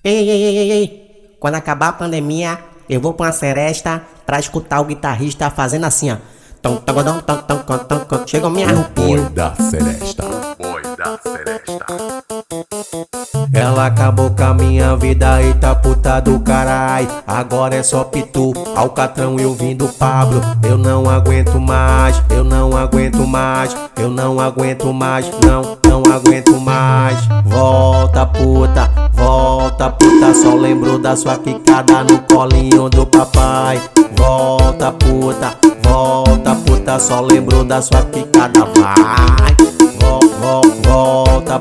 Ei, ei, ei, ei, ei. Quando acabar a pandemia, eu vou pra uma seresta pra escutar o guitarrista fazendo assim, ó. Tom, tom, tom, tom, tom, tom, tom, tom. Chegou minha Boi roupinha. da Seresta, boi da Seresta. Ela acabou com a minha vida, eita puta do carai. Agora é só Pitu, Alcatrão e ouvindo Pablo. Eu não aguento mais, eu não aguento mais, eu não aguento mais, não aguento mais. Volta puta, só lembro da sua quicada no colinho do papai. Volta puta, só lembro da sua quicada, vai. Volta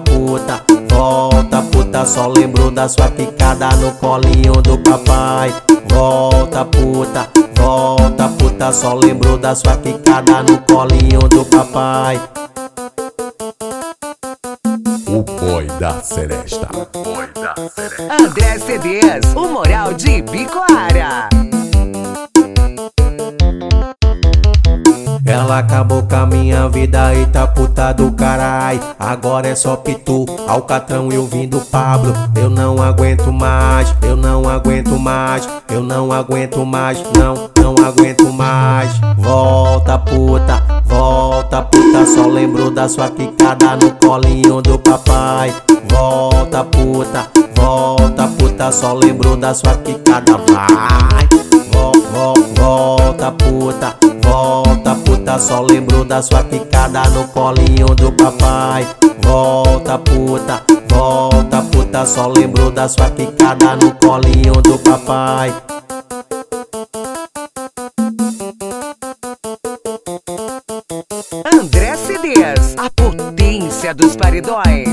puta, só lembro da sua quicada no colinho do papai. Volta puta, só lembro da sua quicada no colinho do papai. O boi da Seresta, boi da Seresta. André CDs, o Moral de Ibicoara. Ela acabou com a minha vida, eita puta do carai. Agora é só Pitu, Alcatrão e ouvindo Pablo. Eu não aguento mais, eu não aguento mais, eu não aguento mais, não aguento mais. Volta puta, só lembro da sua quicada no colinho do papai. Volta puta, só lembro da sua quicada, vai. Volta puta, só lembro da sua quicada no colinho do papai. Volta puta, só lembro da sua quicada no colinho do papai. André CDs, a potência dos paredões.